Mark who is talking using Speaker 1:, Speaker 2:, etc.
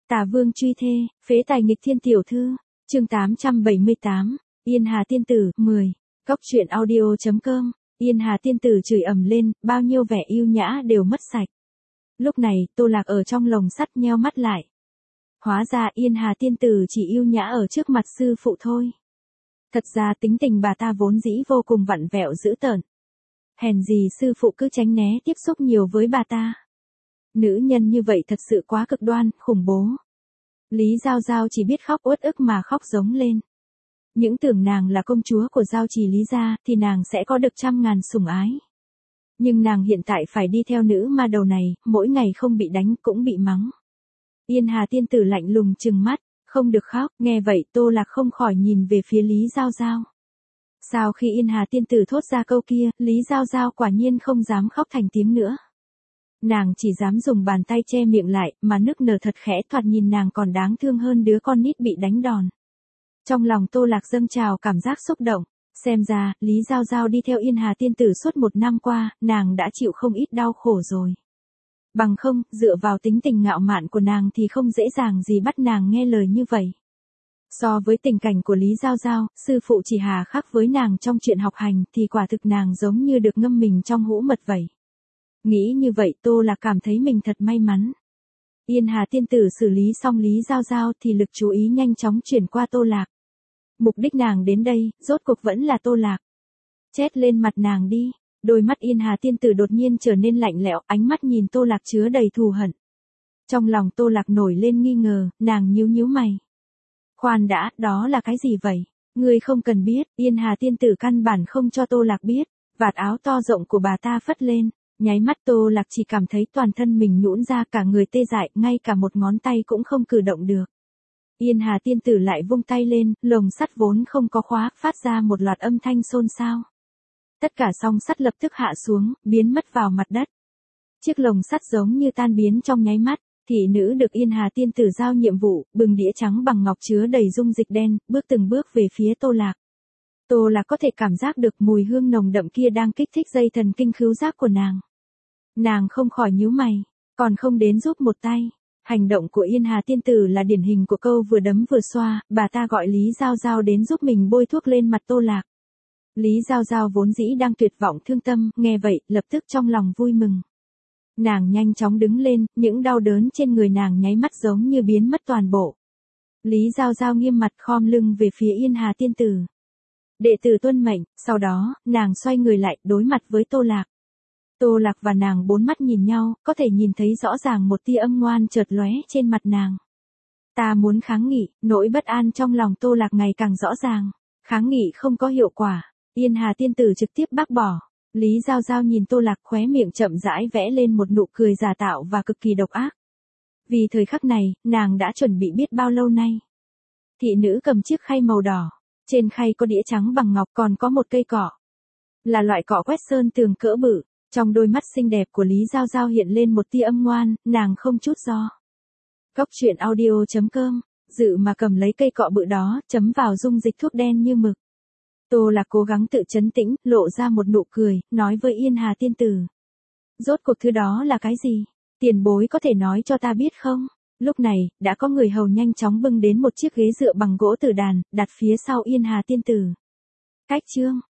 Speaker 1: Tả Vương truy thê, phế tài nghịch thiên tiểu thư, chương 878, Yên Hà tiên tử, 10, Cóc truyện audio.com, Yên Hà tiên tử chửi ầm lên, bao nhiêu vẻ yêu nhã đều mất sạch. Lúc này, Tô Lạc ở trong lồng sắt nheo mắt lại. Hóa ra Yên Hà tiên tử chỉ yêu nhã ở trước mặt sư phụ thôi. Thật ra tính tình bà ta vốn dĩ vô cùng vặn vẹo dữ tợn. Hèn gì sư phụ cứ tránh né tiếp xúc nhiều với bà ta. Nữ nhân như vậy thật sự quá cực đoan, khủng bố. Lý Giao Giao chỉ biết khóc uất ức mà khóc giống lên. Những tưởng nàng là công chúa của Giao Trì Lý gia thì nàng sẽ có được trăm ngàn sủng ái. Nhưng nàng hiện tại phải đi theo nữ ma đầu này, mỗi ngày không bị đánh cũng bị mắng. Yên Hà tiên tử lạnh lùng trừng mắt, không được khóc, nghe vậy Tô Lạc không khỏi nhìn về phía Lý Giao Giao. Sau khi Yên Hà tiên tử thốt ra câu kia, Lý Giao Giao quả nhiên không dám khóc thành tiếng nữa. Nàng chỉ dám dùng bàn tay che miệng lại, mà nức nở thật khẽ, thoạt nhìn nàng còn đáng thương hơn đứa con nít bị đánh đòn. Trong lòng Tô Lạc dâng trào cảm giác xúc động, xem ra, Lý Giao Giao đi theo Yên Hà tiên tử suốt 1 năm qua, nàng đã chịu không ít đau khổ rồi. Bằng không, dựa vào tính tình ngạo mạn của nàng thì không dễ dàng gì bắt nàng nghe lời như vậy. So với tình cảnh của Lý Giao Giao, sư phụ chỉ hà khắc với nàng trong chuyện học hành thì quả thực nàng giống như được ngâm mình trong hũ mật vậy. Nghĩ như vậy Tô Lạc cảm thấy mình thật may mắn. Yên Hà tiên tử xử lý xong Lý Giao Giao thì lực chú ý nhanh chóng chuyển qua Tô Lạc. Mục đích nàng đến đây, rốt cuộc vẫn là Tô Lạc. Chét lên mặt nàng đi, đôi mắt Yên Hà tiên tử đột nhiên trở nên lạnh lẽo, ánh mắt nhìn Tô Lạc chứa đầy thù hận. Trong lòng Tô Lạc nổi lên nghi ngờ, nàng nhíu nhíu mày. Khoan đã, đó là cái gì vậy? Ngươi không cần biết, Yên Hà tiên tử căn bản không cho Tô Lạc biết, vạt áo to rộng của bà ta phất lên. Nháy mắt Tô Lạc chỉ cảm thấy toàn thân mình nhũn ra, cả người tê dại, ngay cả một ngón tay cũng không cử động được. Yên Hà tiên tử lại vung tay lên, lồng sắt vốn không có khóa, phát ra một loạt âm thanh xôn xao. Tất cả song sắt lập tức hạ xuống, biến mất vào mặt đất. Chiếc lồng sắt giống như tan biến trong nháy mắt, thị nữ được Yên Hà tiên tử giao nhiệm vụ, bưng đĩa trắng bằng ngọc chứa đầy dung dịch đen, bước từng bước về phía Tô Lạc. Tô Lạc có thể cảm giác được mùi hương nồng đậm kia đang kích thích dây thần kinh khứu giác của nàng. Nàng không khỏi nhíu mày, còn không đến giúp một tay. Hành động của Yên Hà tiên tử là điển hình của câu vừa đấm vừa xoa, bà ta gọi Lý Giao Giao đến giúp mình bôi thuốc lên mặt Tô Lạc. Lý Giao Giao vốn dĩ đang tuyệt vọng thương tâm, nghe vậy, lập tức trong lòng vui mừng. Nàng nhanh chóng đứng lên, những đau đớn trên người nàng nháy mắt giống như biến mất toàn bộ. Lý Giao Giao nghiêm mặt khom lưng về phía Yên Hà tiên tử. Đệ tử tuân mệnh, sau đó, nàng xoay người lại, đối mặt với Tô Lạc. Tô Lạc và nàng bốn mắt nhìn nhau, có thể nhìn thấy rõ ràng một tia âm ngoan chợt lóe trên mặt nàng. Ta muốn kháng nghị, nỗi bất an trong lòng Tô Lạc ngày càng rõ ràng. Kháng nghị không có hiệu quả, Yên Hà tiên tử trực tiếp bác bỏ. Lý Giao Giao nhìn Tô Lạc, khóe miệng chậm rãi vẽ lên một nụ cười giả tạo và cực kỳ độc ác. Vì thời khắc này, nàng đã chuẩn bị biết bao lâu nay. Thị nữ cầm chiếc khay màu đỏ, trên khay có đĩa trắng bằng ngọc, còn có một cây cọ. Là loại cọ quét sơn tường cỡ bự. Trong đôi mắt xinh đẹp của Lý Giao Giao hiện lên một tia âm ngoan, nàng không chút do. Cóc truyện audio.com, dự mà cầm lấy cây cọ bự đó, chấm vào dung dịch thuốc đen như mực. Tô Lạc cố gắng tự trấn tĩnh, lộ ra một nụ cười, nói với Yên Hà tiên tử. Rốt cuộc thứ đó là cái gì? Tiền bối có thể nói cho ta biết không? Lúc này, đã có người hầu nhanh chóng bưng đến một chiếc ghế dựa bằng gỗ tử đàn, đặt phía sau Yên Hà tiên tử. Cách chương